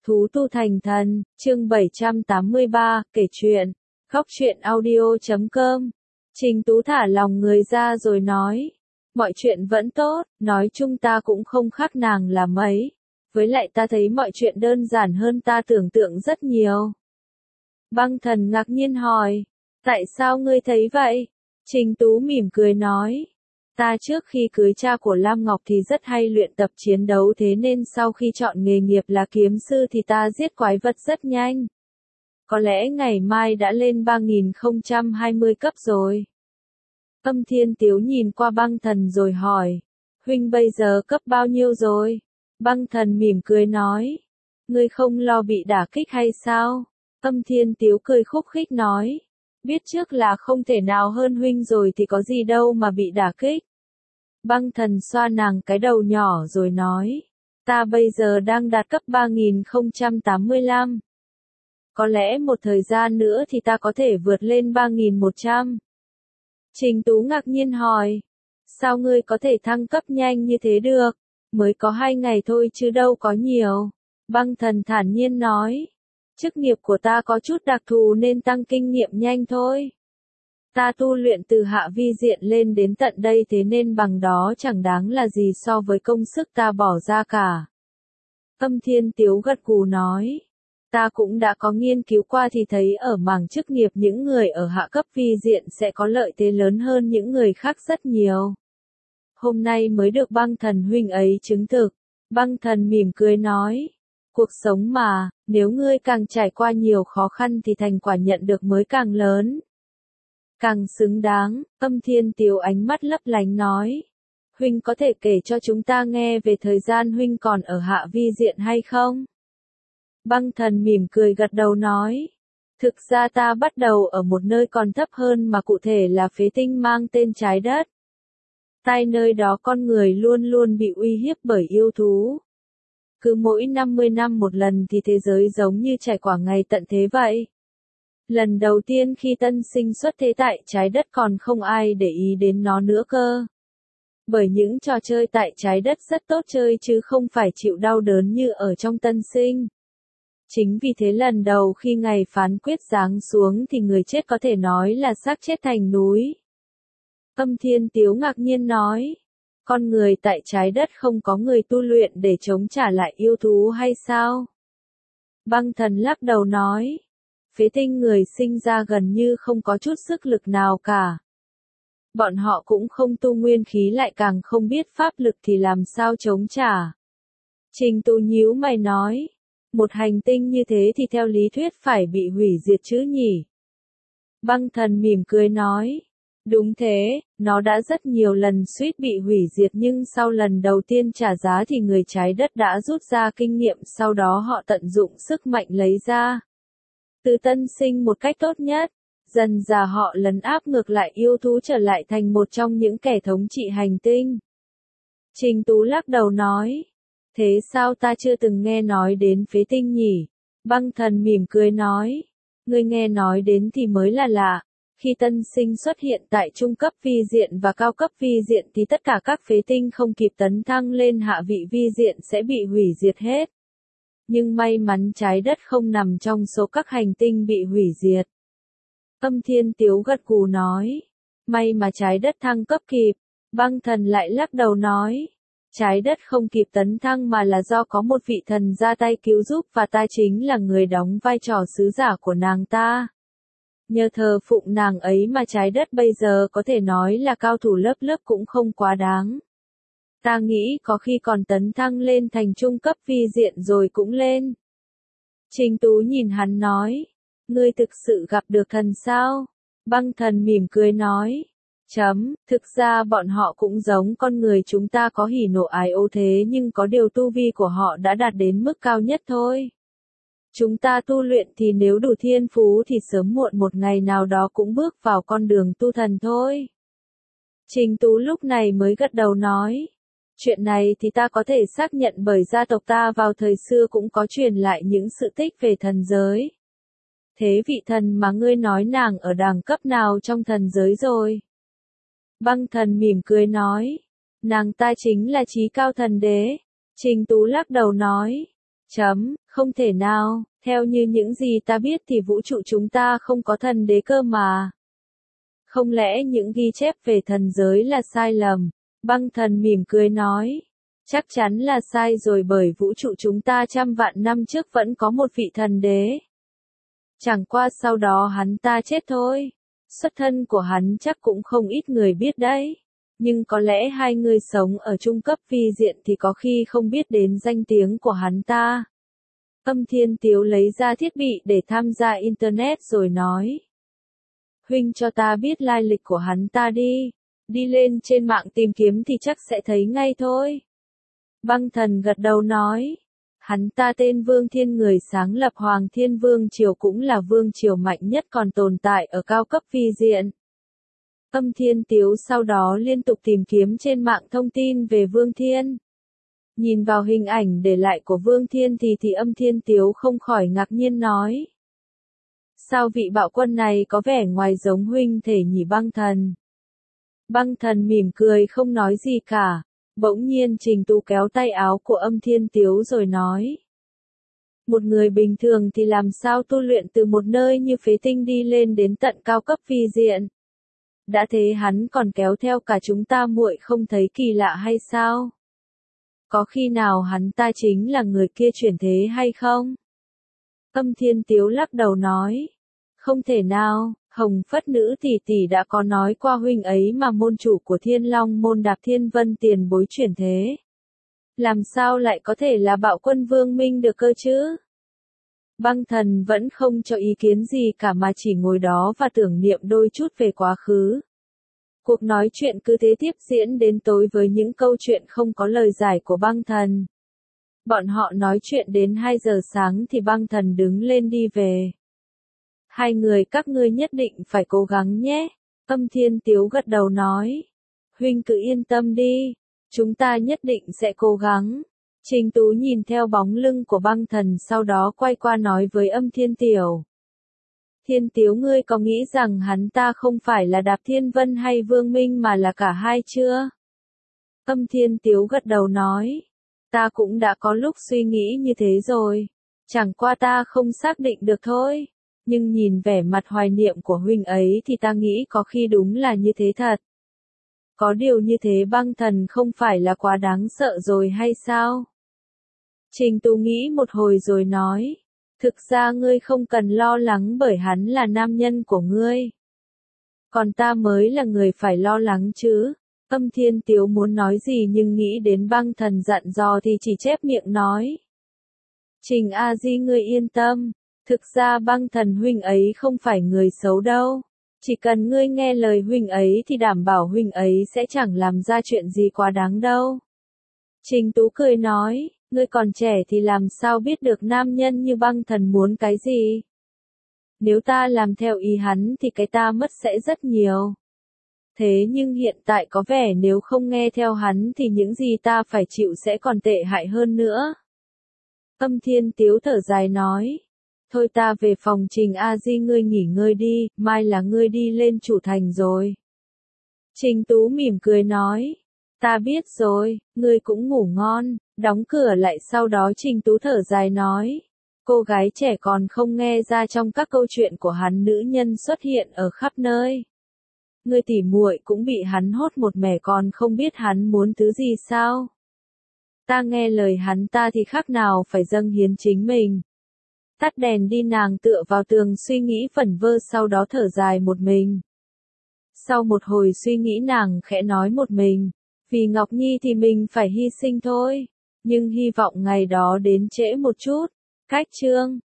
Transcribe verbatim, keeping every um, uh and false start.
Thú tu thành thần, chương bảy trăm tám mươi ba, kể chuyện, góc truyện audio chấm com. Trình Tú thả lòng người ra rồi nói, mọi chuyện vẫn tốt, nói chung ta cũng không khác nàng là mấy. Với lại ta thấy mọi chuyện đơn giản hơn ta tưởng tượng rất nhiều. Băng thần ngạc nhiên hỏi, tại sao ngươi thấy vậy? Trình Tú mỉm cười nói, ta trước khi cưới cha của Lam Ngọc thì rất hay luyện tập chiến đấu, thế nên sau khi chọn nghề nghiệp là kiếm sư thì ta giết quái vật rất nhanh. Có lẽ ngày mai đã lên ba nghìn không trăm hai mươi cấp rồi. Âm Thiên Tiếu nhìn qua băng thần rồi hỏi, huynh bây giờ cấp bao nhiêu rồi? Băng thần mỉm cười nói, ngươi không lo bị đả kích hay sao? Âm Thiên Tiếu cười khúc khích nói, biết trước là không thể nào hơn huynh rồi thì có gì đâu mà bị đả kích. Băng thần xoa nàng cái đầu nhỏ rồi nói, ta bây giờ đang đạt cấp ba nghìn không trăm tám mươi lăm. Có lẽ một thời gian nữa thì ta có thể vượt lên ba nghìn một trăm. Trình Tú ngạc nhiên hỏi, sao ngươi có thể thăng cấp nhanh như thế được? Mới có hai ngày thôi chứ đâu có nhiều. Băng thần thản nhiên nói, chức nghiệp của ta có chút đặc thù nên tăng kinh nghiệm nhanh thôi. Ta tu luyện từ hạ vi diện lên đến tận đây, thế nên bằng đó chẳng đáng là gì so với công sức ta bỏ ra cả. Âm Thiên Tiếu gật gù nói, ta cũng đã có nghiên cứu qua thì thấy ở mảng chức nghiệp những người ở hạ cấp vi diện sẽ có lợi thế lớn hơn những người khác rất nhiều. Hôm nay mới được băng thần huynh ấy chứng thực. Băng thần mỉm cười nói, cuộc sống mà, nếu ngươi càng trải qua nhiều khó khăn thì thành quả nhận được mới càng lớn. Càng xứng đáng. Âm Thiên Tiếu ánh mắt lấp lánh nói, huynh có thể kể cho chúng ta nghe về thời gian huynh còn ở hạ vi diện hay không? Băng thần mỉm cười gật đầu nói, thực ra ta bắt đầu ở một nơi còn thấp hơn, mà cụ thể là phế tinh mang tên trái đất. Tại nơi đó con người luôn luôn bị uy hiếp bởi yêu thú. Cứ mỗi năm mươi năm một lần thì thế giới giống như trải qua ngày tận thế vậy. Lần đầu tiên khi tân sinh xuất thế tại trái đất còn không ai để ý đến nó nữa cơ. Bởi những trò chơi tại trái đất rất tốt chơi chứ không phải chịu đau đớn như ở trong tân sinh. Chính vì thế lần đầu khi ngày phán quyết giáng xuống thì người chết có thể nói là xác chết thành núi. Âm Thiên Tiếu ngạc nhiên nói, con người tại trái đất không có người tu luyện để chống trả lại yêu thú hay sao? Băng thần lắc đầu nói, phế tinh người sinh ra gần như không có chút sức lực nào cả. Bọn họ cũng không tu nguyên khí, lại càng không biết pháp lực thì làm sao chống trả. Trình Tú nhíu mày nói, một hành tinh như thế thì theo lý thuyết phải bị hủy diệt chứ nhỉ? Băng thần mỉm cười nói, đúng thế, nó đã rất nhiều lần suýt bị hủy diệt, nhưng sau lần đầu tiên trả giá thì người trái đất đã rút ra kinh nghiệm, sau đó họ tận dụng sức mạnh lấy ra từ tân sinh một cách tốt nhất. Dần dà họ lấn áp ngược lại yêu thú, trở lại thành một trong những kẻ thống trị hành tinh. Trình Tú lắc đầu nói, thế sao ta chưa từng nghe nói đến phế tinh nhỉ? Băng thần mỉm cười nói, ngươi nghe nói đến thì mới là lạ. Khi tân sinh xuất hiện tại trung cấp vi diện và cao cấp vi diện thì tất cả các phế tinh không kịp tấn thăng lên hạ vị vi diện sẽ bị hủy diệt hết. Nhưng may mắn trái đất không nằm trong số các hành tinh bị hủy diệt. Âm Thiên Tiếu gật gù nói, may mà trái đất thăng cấp kịp. Băng thần lại lắc đầu nói, trái đất không kịp tấn thăng mà là do có một vị thần ra tay cứu giúp, và ta chính là người đóng vai trò sứ giả của nàng ta. Nhờ thờ phụng nàng ấy mà trái đất bây giờ có thể nói là cao thủ lớp lớp cũng không quá đáng. Ta nghĩ có khi còn tấn thăng lên thành trung cấp vi diện rồi cũng lên. Trình Tú nhìn hắn nói, ngươi thực sự gặp được thần sao? Băng thần mỉm cười nói, chấm, thực ra bọn họ cũng giống con người chúng ta, có hỉ nộ ái ố, thế nhưng có điều tu vi của họ đã đạt đến mức cao nhất thôi. Chúng ta tu luyện thì nếu đủ thiên phú thì sớm muộn một ngày nào đó cũng bước vào con đường tu thần thôi. Trình Tú lúc này mới gật đầu nói, chuyện này thì ta có thể xác nhận, bởi gia tộc ta vào thời xưa cũng có truyền lại những sự tích về thần giới. Thế vị thần mà ngươi nói nàng ở đẳng cấp nào trong thần giới rồi? Băng thần mỉm cười nói, nàng ta chính là Chí Cao Thần Đế. Trình Tú lắc đầu nói, Chấm, không thể nào, theo như những gì ta biết thì vũ trụ chúng ta không có thần đế cơ mà. Không lẽ những ghi chép về thần giới là sai lầm? Băng thần mỉm cười nói. Chắc chắn là sai rồi bởi vũ trụ chúng ta trăm vạn năm trước vẫn có một vị thần đế. Chẳng qua sau đó hắn ta chết thôi. Xuất thân của hắn chắc cũng không ít người biết đấy. Nhưng có lẽ hai người sống ở trung cấp vi diện thì có khi không biết đến danh tiếng của hắn ta. Âm Thiên Tiếu lấy ra thiết bị để tham gia Internet rồi nói. Huynh cho ta biết lai lịch của hắn ta đi. Đi lên trên mạng tìm kiếm thì chắc sẽ thấy ngay thôi. Băng thần gật đầu nói. Hắn ta tên Vương Thiên, người sáng lập Hoàng Thiên Vương Triều, cũng là vương triều mạnh nhất còn tồn tại ở cao cấp vi diện. Âm Thiên Tiếu sau đó liên tục tìm kiếm trên mạng thông tin về Vương Thiên. Nhìn vào hình ảnh để lại của Vương Thiên thì thì Âm Thiên Tiếu không khỏi ngạc nhiên nói. Sao vị bạo quân này có vẻ ngoài giống huynh thể nhỉ Băng thần? Băng thần mỉm cười không nói gì cả. Bỗng nhiên Trình Tú kéo tay áo của Âm Thiên Tiếu rồi nói. Một người bình thường thì làm sao tu luyện từ một nơi như phế tinh đi lên đến tận cao cấp vi diện? Đã thế hắn còn kéo theo cả chúng ta, muội không thấy kỳ lạ hay sao? Có khi nào hắn ta chính là người kia chuyển thế hay không? Âm Thiên Tiếu lắc đầu nói. Không thể nào, Hồng Phất nữ tỷ tỷ đã có nói qua huynh ấy mà môn chủ của Thiên Long môn Đạp Thiên Vân tiền bối chuyển thế. Làm sao lại có thể là bạo quân Vương Minh được cơ chứ? Băng thần vẫn không cho ý kiến gì cả mà chỉ ngồi đó và tưởng niệm đôi chút về quá khứ. Cuộc nói chuyện cứ thế tiếp diễn đến tối với những câu chuyện không có lời giải của băng thần. Bọn họ nói chuyện đến hai giờ sáng thì băng thần đứng lên đi về. Hai người các ngươi nhất định phải cố gắng nhé. Âm Thiên Tiếu gật đầu nói. Huynh cứ yên tâm đi. Chúng ta nhất định sẽ cố gắng. Trình Tú nhìn theo bóng lưng của băng thần sau đó quay qua nói với Âm Thiên Tiểu. Thiên Tiếu, ngươi có nghĩ rằng hắn ta không phải là Đạp Thiên Vân hay Vương Minh mà là cả hai chưa? Âm Thiên Tiếu gật đầu nói. Ta cũng đã có lúc suy nghĩ như thế rồi. Chẳng qua ta không xác định được thôi. Nhưng nhìn vẻ mặt hoài niệm của huynh ấy thì ta nghĩ có khi đúng là như thế thật. Có điều như thế băng thần không phải là quá đáng sợ rồi hay sao? Trình Tú nghĩ một hồi rồi nói. Thực ra ngươi không cần lo lắng bởi hắn là nam nhân của ngươi. Còn ta mới là người phải lo lắng chứ. Âm Thiên Tiếu muốn nói gì nhưng nghĩ đến băng thần dặn dò thì chỉ chép miệng nói. Trình A Di ngươi yên tâm. Thực ra băng thần huynh ấy không phải người xấu đâu. Chỉ cần ngươi nghe lời huynh ấy thì đảm bảo huynh ấy sẽ chẳng làm ra chuyện gì quá đáng đâu. Trình Tú cười nói, ngươi còn trẻ thì làm sao biết được nam nhân như băng thần muốn cái gì. Nếu ta làm theo ý hắn thì cái ta mất sẽ rất nhiều. Thế nhưng hiện tại có vẻ nếu không nghe theo hắn thì những gì ta phải chịu sẽ còn tệ hại hơn nữa. Âm Thiên Tiếu thở dài nói. Thôi ta về phòng Trình A Di ngươi nghỉ ngơi đi, mai là ngươi đi lên chủ thành rồi. Trình Tú mỉm cười nói. Ta biết rồi, ngươi cũng ngủ ngon, đóng cửa lại sau đó Trình Tú thở dài nói. Cô gái trẻ còn không nghe ra trong các câu chuyện của hắn nữ nhân xuất hiện ở khắp nơi. Ngươi tỉ muội cũng bị hắn hốt một mẻ còn không biết hắn muốn thứ gì sao? Ta nghe lời hắn ta thì khác nào phải dâng hiến chính mình. Tắt đèn đi, nàng tựa vào tường suy nghĩ vẩn vơ sau đó thở dài một mình. Sau một hồi suy nghĩ nàng khẽ nói một mình. Vì Ngọc Nhi thì mình phải hy sinh thôi. Nhưng hy vọng ngày đó đến trễ một chút. Cách chương